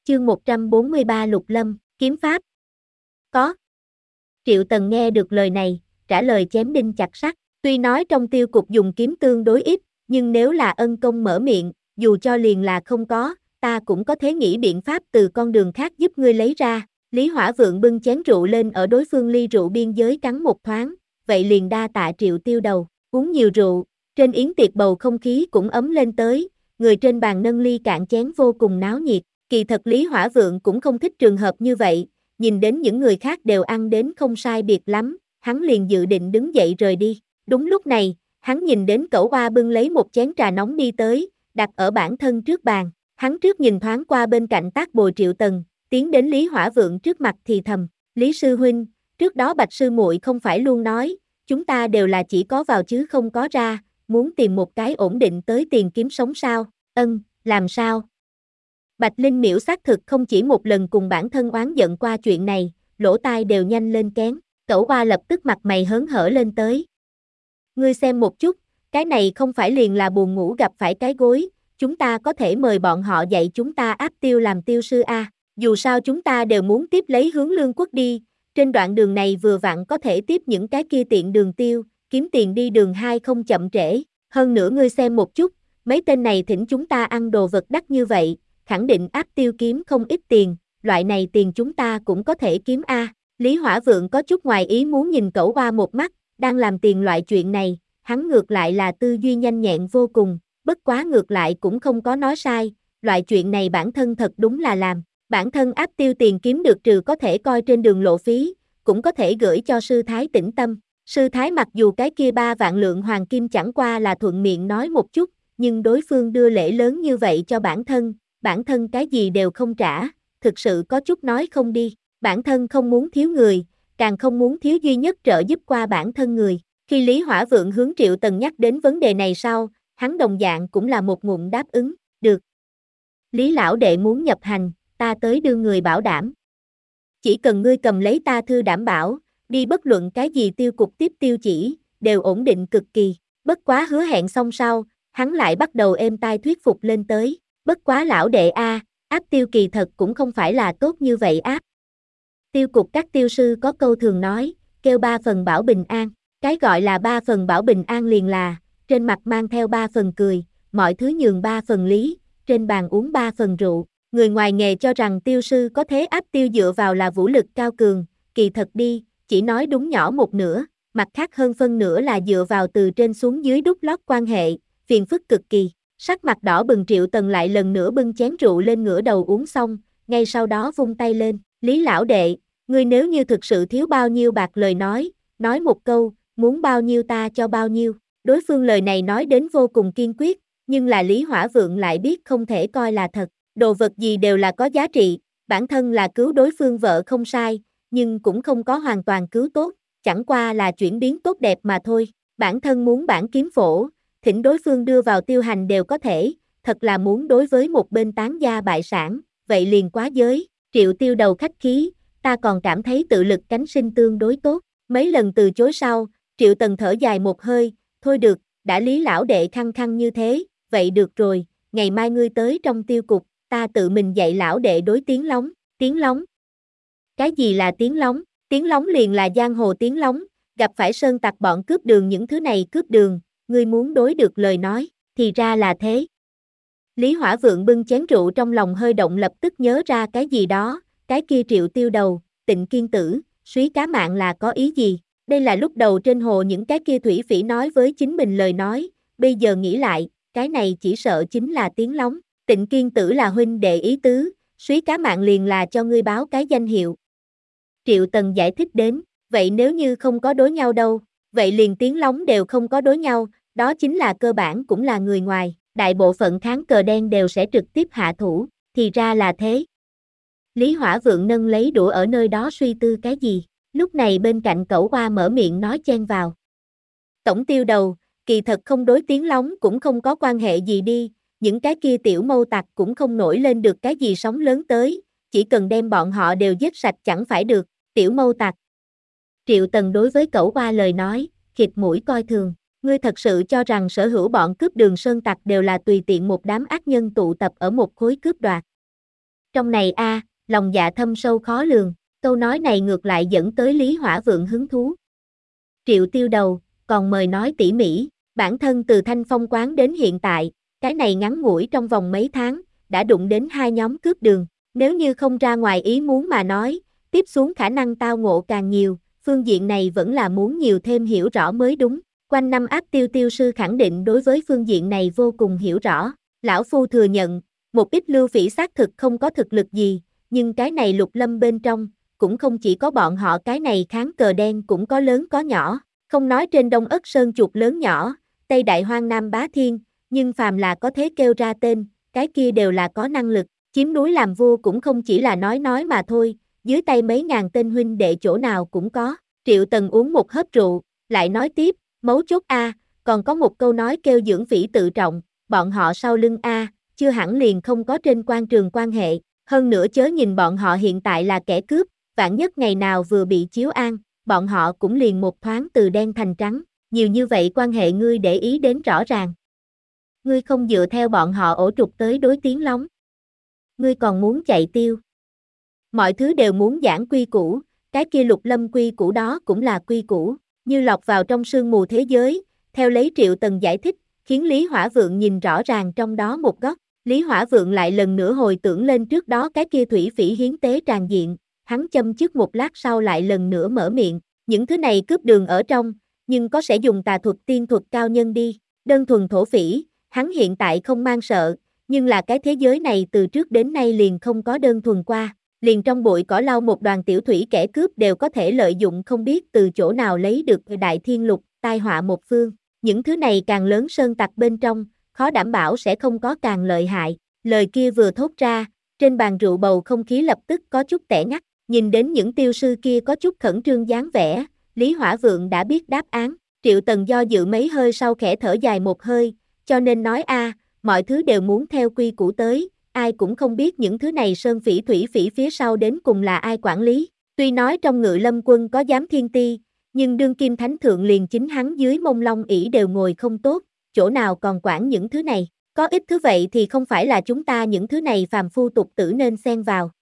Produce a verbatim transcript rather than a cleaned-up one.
Chương một trăm bốn mươi ba Lục Lâm, kiếm pháp. Có. Triệu Tần nghe được lời này, trả lời chém đinh chặt sắt. Tuy nói trong tiêu cục dùng kiếm tương đối ít, nhưng nếu là Ân Công mở miệng, dù cho liền là không có, ta cũng có thể nghĩ biện pháp từ con đường khác giúp ngươi lấy ra. Lý Hỏa Vượng bưng chén rượu lên ở đối phương ly rượu biên giới cắn một thoáng, vậy liền đa tạ Triệu Tiêu đầu. Uống nhiều rượu, trên yến tiệc bầu không khí cũng ấm lên tới, người trên bàn nâng ly cạn chén vô cùng náo nhiệt. Kỳ thật Lý Hỏa Vượng cũng không thích trường hợp như vậy, nhìn đến những người khác đều ăn đến không sai biệt lắm, hắn liền dự định đứng dậy rời đi. Đúng lúc này, hắn nhìn đến Cẩu Oa bưng lấy một chén trà nóng đi tới, đặt ở bản thân trước bàn. Hắn trước nhìn thoáng qua bên cạnh tác bồi Triệu Tần, tiến đến Lý Hỏa Vượng trước mặt thì thầm, Lý Sư Huynh, trước đó Bạch Sư muội không phải luôn nói, chúng ta đều là chỉ có vào chứ không có ra, muốn tìm một cái ổn định tới tiền kiếm sống sao? Ân, làm sao? Bạch Linh Miễu xác thực không chỉ một lần cùng bản thân oán giận qua chuyện này, lỗ tai đều nhanh lên kén. Cẩu Oa lập tức mặt mày hớn hở lên tới. Ngươi xem một chút, cái này không phải liền là buồn ngủ gặp phải cái gối, chúng ta có thể mời bọn họ dạy chúng ta áp tiêu làm tiêu sư a. Dù sao chúng ta đều muốn tiếp lấy hướng Lương Quốc đi, trên đoạn đường này vừa vặn có thể tiếp những cái kia tiện đường tiêu, kiếm tiền đi đường hai không chậm trễ. Hơn nữa ngươi xem một chút, mấy tên này thỉnh chúng ta ăn đồ vật đắt như vậy, khẳng định áp tiêu kiếm không ít tiền, loại này tiền chúng ta cũng có thể kiếm a. Lý Hỏa Vượng có chút ngoài ý muốn nhìn Cẩu Oa một mắt, đang làm tiền loại chuyện này, hắn ngược lại là tư duy nhanh nhẹn vô cùng, bất quá ngược lại cũng không có nói sai, loại chuyện này bản thân thật đúng là làm. Bản thân áp tiêu tiền kiếm được trừ có thể coi trên đường lộ phí, cũng có thể gửi cho sư thái tĩnh tâm. Sư thái mặc dù cái kia ba vạn lượng hoàng kim chẳng qua là thuận miệng nói một chút, nhưng đối phương đưa lễ lớn như vậy cho bản thân, bản thân cái gì đều không trả, thực sự có chút nói không đi. Bản thân không muốn thiếu người, càng không muốn thiếu duy nhất trợ giúp qua bản thân người. Khi Lý Hỏa Vượng hướng Triệu Tần nhắc đến vấn đề này sau, hắn đồng dạng cũng là một ngụm đáp ứng, được. Lý lão đệ muốn nhập hành, ta tới đưa người bảo đảm. Chỉ cần ngươi cầm lấy ta thư đảm bảo, đi bất luận cái gì tiêu cục tiếp tiêu chỉ, đều ổn định cực kỳ. Bất quá hứa hẹn xong sau, hắn lại bắt đầu êm tai thuyết phục lên tới. Bất quá lão đệ a, áp tiêu kỳ thật cũng không phải là tốt như vậy áp. Tiêu cục các tiêu sư có câu thường nói, kêu ba phần bảo bình an. Cái gọi là ba phần bảo bình an liền là, trên mặt mang theo ba phần cười, mọi thứ nhường ba phần lý, trên bàn uống ba phần rượu. Người ngoài nghề cho rằng tiêu sư có thế áp tiêu dựa vào là vũ lực cao cường, kỳ thật đi, chỉ nói đúng nhỏ một nửa, mặt khác hơn phân nửa là dựa vào từ trên xuống dưới đút lót quan hệ, phiền phức cực kỳ. Sắc mặt đỏ bừng Triệu Tần lại lần nữa bưng chén rượu lên ngửa đầu uống xong, ngay sau đó vung tay lên, Lý lão đệ, ngươi nếu như thực sự thiếu bao nhiêu bạc lời nói, nói một câu, muốn bao nhiêu ta cho bao nhiêu. Đối phương lời này nói đến vô cùng kiên quyết, nhưng là Lý Hỏa Vượng lại biết không thể coi là thật, đồ vật gì đều là có giá trị, bản thân là cứu đối phương vợ không sai, nhưng cũng không có hoàn toàn cứu tốt, chẳng qua là chuyển biến tốt đẹp mà thôi. Bản thân muốn bản kiếm phổ, thỉnh đối phương đưa vào tiêu hành đều có thể, thật là muốn đối với một bên tán gia bại sản, vậy liền quá giới. Triệu Tiêu đầu khách khí, ta còn cảm thấy tự lực cánh sinh tương đối tốt. Mấy lần từ chối sau, Triệu Tần thở dài một hơi, thôi được, đã Lý lão đệ khăng khăng như thế, vậy được rồi, ngày mai ngươi tới trong tiêu cục, ta tự mình dạy lão đệ đối tiếng lóng. Tiếng lóng? Cái gì là tiếng lóng? Tiếng lóng liền là giang hồ tiếng lóng, gặp phải sơn tặc bọn cướp đường những thứ này cướp đường, ngươi muốn đối được lời nói, thì ra là thế. Lý Hỏa Vượng bưng chén rượu trong lòng hơi động lập tức nhớ ra cái gì đó, cái kia Triệu Tiêu đầu, Tịnh Kiên Tử, Súy Cá Mạn là có ý gì? Đây là lúc đầu trên hồ những cái kia thủy phỉ nói với chính mình lời nói, bây giờ nghĩ lại, cái này chỉ sợ chính là tiếng lóng. Tịnh Kiên Tử là huynh đệ ý tứ, Súy Cá Mạn liền là cho ngươi báo cái danh hiệu. Triệu Tần giải thích đến, vậy nếu như không có đối nhau đâu, vậy liền tiếng lóng đều không có đối nhau, đó chính là cơ bản cũng là người ngoài, đại bộ phận kháng cờ đen đều sẽ trực tiếp hạ thủ, thì ra là thế. Lý Hỏa Vượng nâng lấy đũa ở nơi đó suy tư cái gì, lúc này bên cạnh Cẩu Oa mở miệng nói chen vào. Tổng tiêu đầu, kỳ thật không đối tiếng lóng cũng không có quan hệ gì đi, những cái kia tiểu mâu tặc cũng không nổi lên được cái gì sóng lớn tới, chỉ cần đem bọn họ đều giết sạch chẳng phải được, tiểu mâu tặc. Triệu Tần đối với Cẩu Oa lời nói, khịt mũi coi thường, ngươi thật sự cho rằng sở hữu bọn cướp đường sơn tặc đều là tùy tiện một đám ác nhân tụ tập ở một khối cướp đoạt. Trong này a, lòng dạ thâm sâu khó lường, câu nói này ngược lại dẫn tới Lý Hỏa Vượng hứng thú. Triệu Tiêu đầu, còn mời nói tỉ mỉ, bản thân từ Thanh Phong quán đến hiện tại, cái này ngắn ngủi trong vòng mấy tháng, đã đụng đến hai nhóm cướp đường, nếu như không ra ngoài ý muốn mà nói, tiếp xuống khả năng tao ngộ càng nhiều, phương diện này vẫn là muốn nhiều thêm hiểu rõ mới đúng. Quanh năm áp tiêu tiêu sư khẳng định đối với phương diện này vô cùng hiểu rõ, lão phu thừa nhận, một ít lưu phỉ xác thực không có thực lực gì, nhưng cái này Lục Lâm bên trong, cũng không chỉ có bọn họ cái này kháng cờ đen cũng có lớn có nhỏ, không nói trên Đông Ất Sơn chuột lớn nhỏ, Tây Đại Hoang Nam Bá Thiên, nhưng phàm là có thế kêu ra tên, cái kia đều là có năng lực, chiếm núi làm vua cũng không chỉ là nói nói mà thôi, dưới tay mấy ngàn tên huynh đệ chỗ nào cũng có. Triệu Tần uống một hớp rượu, lại nói tiếp, mấu chốt a, còn có một câu nói kêu dưỡng phỉ tự trọng, bọn họ sau lưng a, chưa hẳn liền không có trên quan trường quan hệ, hơn nữa chớ nhìn bọn họ hiện tại là kẻ cướp, vạn nhất ngày nào vừa bị chiếu an, bọn họ cũng liền một thoáng từ đen thành trắng, nhiều như vậy quan hệ ngươi để ý đến rõ ràng. Ngươi không dựa theo bọn họ ổ trục tới đối tiếng lóng. Ngươi còn muốn chạy tiêu. Mọi thứ đều muốn giảng quy củ, cái kia Lục Lâm quy củ đó cũng là quy củ, như lọt vào trong sương mù thế giới, theo lấy Triệu Tần giải thích, khiến Lý Hỏa Vượng nhìn rõ ràng trong đó một góc. Lý Hỏa Vượng lại lần nữa hồi tưởng lên trước đó cái kia thủy phỉ hiến tế tràn diện, hắn châm chước một lát sau lại lần nữa mở miệng, những thứ này cướp đường ở trong, nhưng có sẽ dùng tà thuật tiên thuật cao nhân đi, đơn thuần thổ phỉ, hắn hiện tại không mang sợ, nhưng là cái thế giới này từ trước đến nay liền không có đơn thuần qua, liền trong bụi cỏ lau một đoàn tiểu thủy kẻ cướp đều có thể lợi dụng không biết từ chỗ nào lấy được đại thiên lục, tai họa một phương, những thứ này càng lớn sơn tặc bên trong, khó đảm bảo sẽ không có càng lợi hại, lời kia vừa thốt ra, trên bàn rượu bầu không khí lập tức có chút tẻ ngắt, nhìn đến những tiêu sư kia có chút khẩn trương dáng vẻ, Lý Hỏa Vượng đã biết đáp án, Triệu Tần do dự mấy hơi sau khẽ thở dài một hơi, cho nên nói a, mọi thứ đều muốn theo quy củ tới, ai cũng không biết những thứ này sơn phỉ thủy phỉ phía sau đến cùng là ai quản lý, tuy nói trong Ngự Lâm quân có giám thiên ti, nhưng đương kim thánh thượng liền chính hắn dưới mông long ỷ đều ngồi không tốt, chỗ nào còn quản những thứ này, có ít thứ vậy thì không phải là chúng ta những thứ này phàm phu tục tử nên xen vào.